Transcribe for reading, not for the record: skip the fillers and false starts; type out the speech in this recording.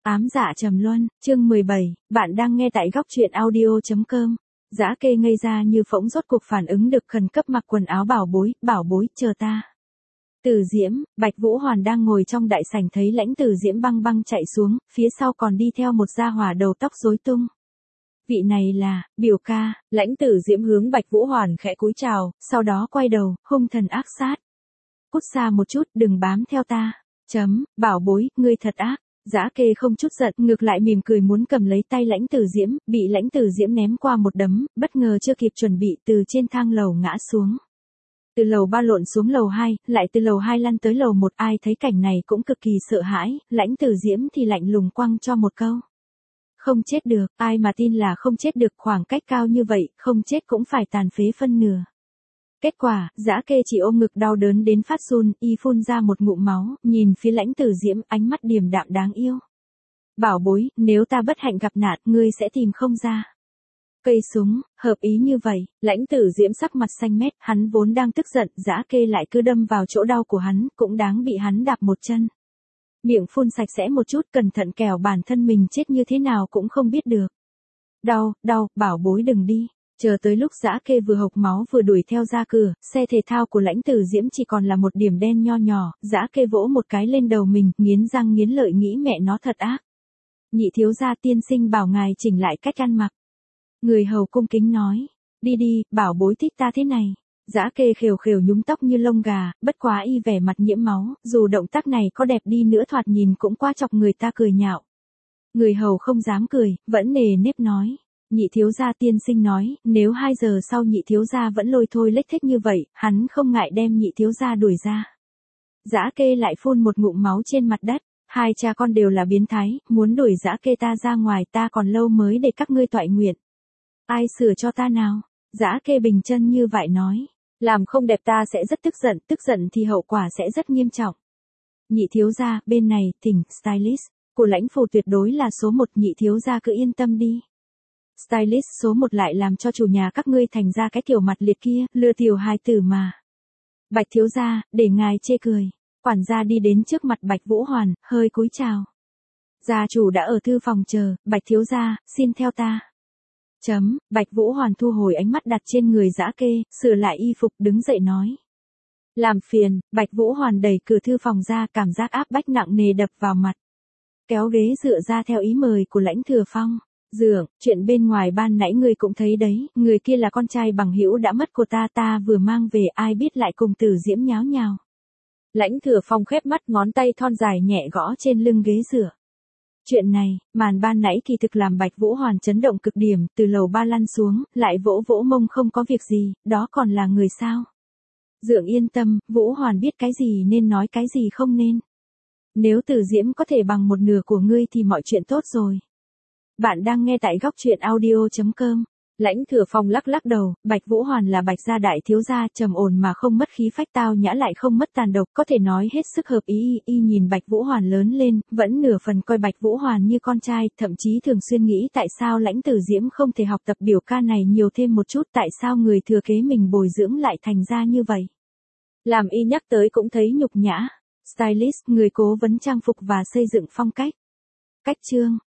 Ám dạ trầm luân, chương 17, bạn đang nghe tại góc truyện audio.com. Dã Kê ngây ra như phỗng rốt cuộc phản ứng được khẩn cấp mặc quần áo bảo bối, chờ ta. Từ Diễm, Bạch Vũ Hoàn đang ngồi trong đại sảnh thấy Lãnh Từ Diễm băng băng chạy xuống, phía sau còn đi theo một gia hỏa đầu tóc rối tung. Vị này là, biểu ca, Lãnh Từ Diễm hướng Bạch Vũ Hoàn khẽ cúi chào, sau đó quay đầu, hung thần ác sát. Cút xa một chút, đừng bám theo ta. Bảo bối, ngươi thật ác. Dã Kê không chút giận, ngược lại mỉm cười muốn cầm lấy tay Lãnh Từ Diễm, bị Lãnh Từ Diễm ném qua một đấm, bất ngờ chưa kịp chuẩn bị từ trên thang lầu ngã xuống. Từ lầu 3 lộn xuống lầu 2, lại từ lầu 2 lăn tới lầu 1, ai thấy cảnh này cũng cực kỳ sợ hãi, Lãnh Từ Diễm thì lạnh lùng quăng cho một câu. Không chết được, ai mà tin là không chết được, khoảng cách cao như vậy, không chết cũng phải tàn phế phân nửa. Kết quả, Dã Kê chỉ ôm ngực đau đớn đến phát run, y phun ra một ngụm máu, nhìn phía Lãnh Từ Diễm, ánh mắt điềm đạm đáng yêu. Bảo bối, nếu ta bất hạnh gặp nạn, ngươi sẽ tìm không ra. Cây súng, hợp ý như vậy, Lãnh Từ Diễm sắc mặt xanh mét, hắn vốn đang tức giận, Dã Kê lại cứ đâm vào chỗ đau của hắn, cũng đáng bị hắn đạp một chân. Miệng phun sạch sẽ một chút, cẩn thận kẻo bản thân mình chết như thế nào cũng không biết được. Đau, bảo bối đừng đi. Chờ tới lúc Dã Kê vừa hộc máu vừa đuổi theo ra cửa, xe thể thao của Lãnh Từ Diễm chỉ còn là một điểm đen nho nhỏ, Dã Kê vỗ một cái lên đầu mình, nghiến răng nghiến lợi nghĩ mẹ nó thật ác. Nhị thiếu gia tiên sinh bảo ngài chỉnh lại cách ăn mặc. Người hầu cung kính nói, đi, bảo bối thích ta thế này. Dã Kê khều nhúng tóc như lông gà, bất quá y vẻ mặt nhiễm máu, dù động tác này có đẹp đi nữa thoạt nhìn cũng quá chọc người ta cười nhạo. Người hầu không dám cười, vẫn nề nếp nói. Nhị thiếu gia tiên sinh nói, nếu 2 giờ sau nhị thiếu gia vẫn lôi thôi lếch thếch như vậy, hắn không ngại đem nhị thiếu gia đuổi ra. Dã Kê lại phun một ngụm máu trên mặt đất, hai cha con đều là biến thái, muốn đuổi Dã Kê ta ra ngoài ta còn lâu mới để các ngươi toại nguyện. Ai sửa cho ta nào? Dã Kê bình chân như vậy nói, làm không đẹp ta sẽ rất tức giận thì hậu quả sẽ rất nghiêm trọng. Nhị thiếu gia, bên này, thỉnh, stylist, của Lãnh Phủ tuyệt đối là số 1, nhị thiếu gia cứ yên tâm đi. Stylist số 1 lại làm cho chủ nhà các ngươi thành ra cái kiểu mặt liệt kia, lừa tiểu hài tử mà. Bạch thiếu gia, để ngài chê cười. Quản gia đi đến trước mặt Bạch Vũ Hoàn, hơi cúi chào. Gia chủ đã ở thư phòng chờ, Bạch thiếu gia, xin theo ta. Bạch Vũ Hoàn thu hồi ánh mắt đặt trên người Dã Kê, sửa lại y phục đứng dậy nói. Làm phiền, Bạch Vũ Hoàn đẩy cửa thư phòng ra, cảm giác áp bách nặng nề đập vào mặt. Kéo ghế dựa ra theo ý mời của Lãnh Thừa Phong. Dượng, chuyện bên ngoài ban nãy ngươi cũng thấy đấy, người kia là con trai bằng hữu đã mất của ta vừa mang về, ai biết lại cùng Từ Diễm nháo nhào. Lãnh Thừa Phong khép mắt, ngón tay thon dài nhẹ gõ trên lưng ghế dựa. Chuyện này, màn ban nãy kỳ thực làm Bạch Vũ Hoàn chấn động cực điểm, từ lầu 3 lăn xuống, lại vỗ mông không có việc gì, đó còn là người sao? Dượng yên tâm, Vũ Hoàn biết cái gì nên nói cái gì không nên. Nếu Từ Diễm có thể bằng một nửa của ngươi thì mọi chuyện tốt rồi. Bạn đang nghe tại góc truyện audio.com. Lãnh Thừa Phong lắc đầu, Bạch Vũ Hoàn là Bạch gia đại thiếu gia, trầm ổn mà không mất khí phách, tao nhã lại không mất tàn độc, có thể nói hết sức hợp ý. Y nhìn Bạch Vũ Hoàn lớn lên, vẫn nửa phần coi Bạch Vũ Hoàn như con trai, thậm chí thường xuyên nghĩ tại sao Lãnh Từ Diễm không thể học tập biểu ca này nhiều thêm một chút, tại sao người thừa kế mình bồi dưỡng lại thành ra như vậy. Làm y nhắc tới cũng thấy nhục nhã. Stylist, người cố vấn trang phục và xây dựng phong cách. Cách chương.